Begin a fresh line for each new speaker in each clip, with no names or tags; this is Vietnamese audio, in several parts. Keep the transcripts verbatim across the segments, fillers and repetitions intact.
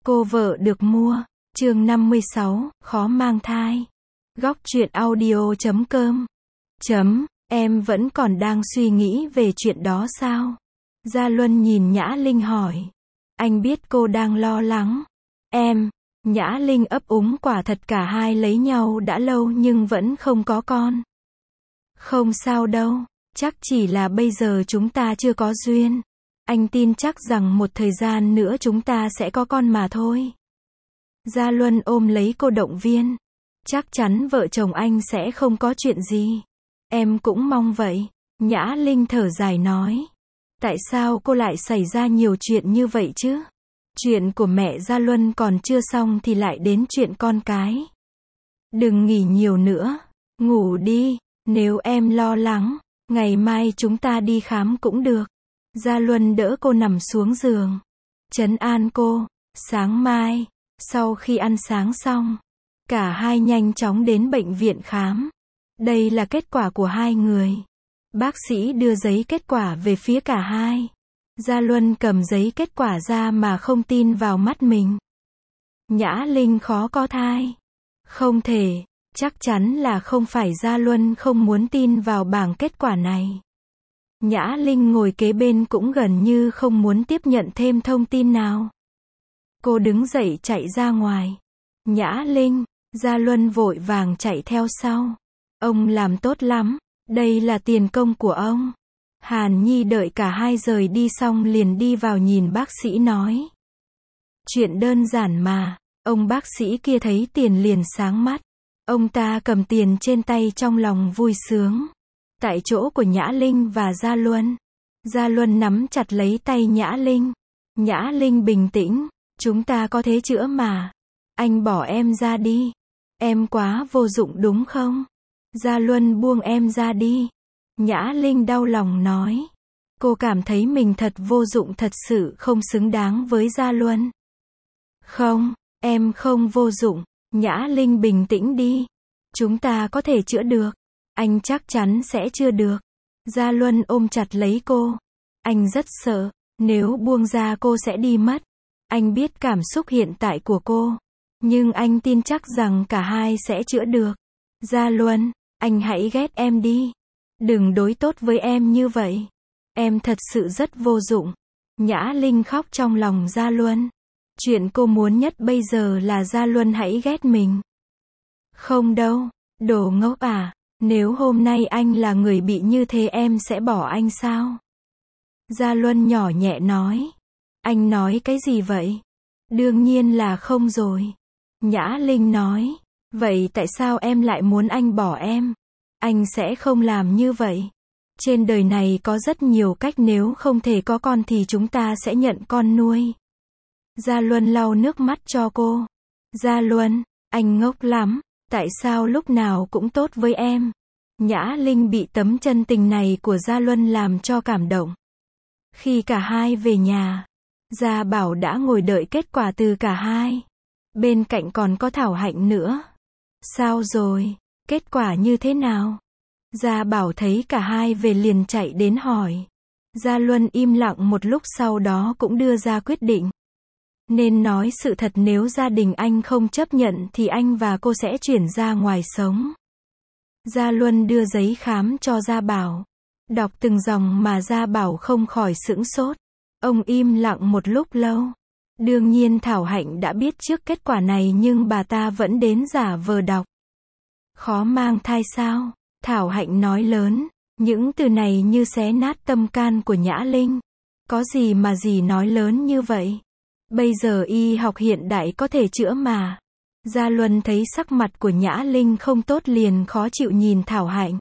Cô vợ được mua. Chương năm mươi sáu, khó mang thai. Góc truyện audio chấm com. Chấm, em vẫn còn đang suy nghĩ về chuyện đó sao? Gia Luân nhìn Nhã Linh hỏi. Anh biết cô đang lo lắng. Em, Nhã Linh ấp úng, quả thật cả hai lấy nhau đã lâu nhưng vẫn không có con. Không sao đâu, chắc chỉ là bây giờ chúng ta chưa có duyên. Anh tin chắc rằng một thời gian nữa chúng ta sẽ có con mà thôi. Gia Luân ôm lấy cô động viên. Chắc chắn vợ chồng anh sẽ không có chuyện gì. Em cũng mong vậy. Nhã Linh thở dài nói. Tại sao cô lại xảy ra nhiều chuyện như vậy chứ? Chuyện của mẹ Gia Luân còn chưa xong thì lại đến chuyện con cái. Đừng nghỉ nhiều nữa. Ngủ đi. Nếu em lo lắng, ngày mai chúng ta đi khám cũng được. Gia Luân đỡ cô nằm xuống giường. Trấn an cô. Sáng mai, sau khi ăn sáng xong, cả hai nhanh chóng đến bệnh viện khám. Đây là kết quả của hai người. Bác sĩ đưa giấy kết quả về phía cả hai. Gia Luân cầm giấy kết quả ra mà không tin vào mắt mình. Nhã Linh khó có thai. Không thể, chắc chắn là không phải. Gia Luân không muốn tin vào bảng kết quả này. Nhã Linh ngồi kế bên cũng gần như không muốn tiếp nhận thêm thông tin nào. Cô đứng dậy chạy ra ngoài. Nhã Linh, Gia Luân vội vàng chạy theo sau. Ông làm tốt lắm, đây là tiền công của ông. Hàn Nhi đợi cả hai rời đi xong liền đi vào nhìn bác sĩ nói. Chuyện đơn giản mà. Ông bác sĩ kia thấy tiền liền sáng mắt. Ông ta cầm tiền trên tay trong lòng vui sướng. Tại chỗ của Nhã Linh và Gia Luân. Gia Luân nắm chặt lấy tay Nhã Linh. Nhã Linh bình tĩnh. Chúng ta có thể chữa mà. Anh bỏ em ra đi. Em quá vô dụng đúng không? Gia Luân buông em ra đi. Nhã Linh đau lòng nói. Cô cảm thấy mình thật vô dụng, thật sự không xứng đáng với Gia Luân. Không, em không vô dụng. Nhã Linh bình tĩnh đi. Chúng ta có thể chữa được. Anh chắc chắn sẽ chữa được. Gia Luân ôm chặt lấy cô. Anh rất sợ. Nếu buông ra cô sẽ đi mất. Anh biết cảm xúc hiện tại của cô. Nhưng anh tin chắc rằng cả hai sẽ chữa được. Gia Luân, anh hãy ghét em đi. Đừng đối tốt với em như vậy. Em thật sự rất vô dụng. Nhã Linh khóc trong lòng Gia Luân. Chuyện cô muốn nhất bây giờ là Gia Luân hãy ghét mình. Không đâu, đồ ngốc à. Nếu hôm nay anh là người bị như thế em sẽ bỏ anh sao? Gia Luân nhỏ nhẹ nói. Anh nói cái gì vậy? Đương nhiên là không rồi. Nhã Linh nói. Vậy tại sao em lại muốn anh bỏ em? Anh sẽ không làm như vậy. Trên đời này có rất nhiều cách, nếu không thể có con thì chúng ta sẽ nhận con nuôi. Gia Luân lau nước mắt cho cô. Gia Luân, anh ngốc lắm. Tại sao lúc nào cũng tốt với em? Nhã Linh bị tấm chân tình này của Gia Luân làm cho cảm động. Khi cả hai về nhà, Gia Bảo đã ngồi đợi kết quả từ cả hai. Bên cạnh còn có Thảo Hạnh nữa. Sao rồi? Kết quả như thế nào? Gia Bảo thấy cả hai về liền chạy đến hỏi. Gia Luân im lặng một lúc sau đó cũng đưa ra quyết định. Nên nói sự thật, nếu gia đình anh không chấp nhận thì anh và cô sẽ chuyển ra ngoài sống. Gia Luân đưa giấy khám cho Gia Bảo. Đọc từng dòng mà Gia Bảo không khỏi sững sốt. Ông im lặng một lúc lâu. Đương nhiên Thảo Hạnh đã biết trước kết quả này nhưng bà ta vẫn đến giả vờ đọc. Khó mang thai sao? Thảo Hạnh nói lớn. Những từ này như xé nát tâm can của Nhã Linh. Có gì mà dì nói lớn như vậy? Bây giờ y học hiện đại có thể chữa mà. Gia Luân thấy sắc mặt của Nhã Linh không tốt liền khó chịu nhìn Thảo Hạnh.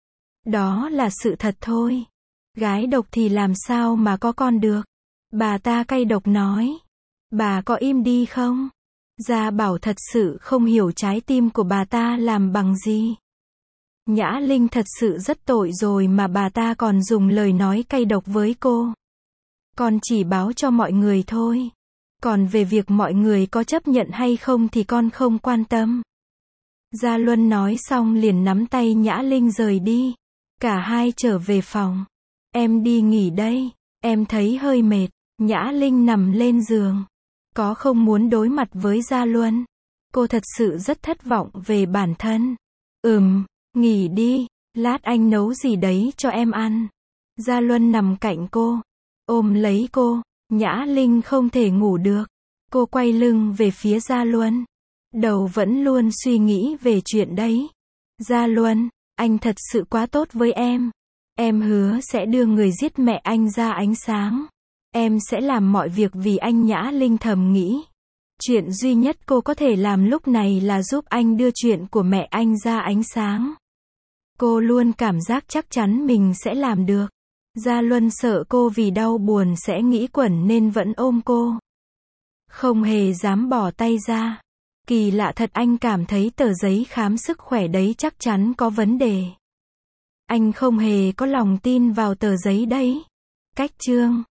Đó là sự thật thôi. Gái độc thì làm sao mà có con được? Bà ta cay độc nói. Bà có im đi không? Gia Bảo thật sự không hiểu trái tim của bà ta làm bằng gì. Nhã Linh thật sự rất tội rồi mà bà ta còn dùng lời nói cay độc với cô. Con chỉ báo cho mọi người thôi. Còn về việc mọi người có chấp nhận hay không thì con không quan tâm. Gia Luân nói xong liền nắm tay Nhã Linh rời đi. Cả hai trở về phòng. Em đi nghỉ đây. Em thấy hơi mệt. Nhã Linh nằm lên giường. Có không muốn đối mặt với Gia Luân. Cô thật sự rất thất vọng về bản thân. Ừm, nghỉ đi, lát anh nấu gì đấy cho em ăn. Gia Luân nằm cạnh cô, ôm lấy cô, Nhã Linh không thể ngủ được. Cô quay lưng về phía Gia Luân. Đầu vẫn luôn suy nghĩ về chuyện đấy. Gia Luân, anh thật sự quá tốt với em. Em hứa sẽ đưa người giết mẹ anh ra ánh sáng. Em sẽ làm mọi việc vì anh, Nhã Linh thầm nghĩ. Chuyện duy nhất cô có thể làm lúc này là giúp anh đưa chuyện của mẹ anh ra ánh sáng. Cô luôn cảm giác chắc chắn mình sẽ làm được. Gia Luân sợ cô vì đau buồn sẽ nghĩ quẩn nên vẫn ôm cô. Không hề dám bỏ tay ra. Kỳ lạ thật, anh cảm thấy tờ giấy khám sức khỏe đấy chắc chắn có vấn đề. Anh không hề có lòng tin vào tờ giấy đấy. Cách chương